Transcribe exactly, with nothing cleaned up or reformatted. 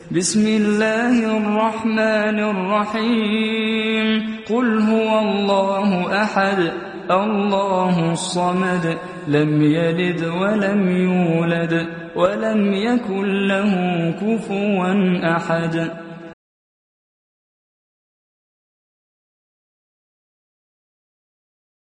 بسم الله الرحمن الرحيم قل هو الله أحد الله الصمد لم يلد ولم يولد ولم يكن له كفوا أحد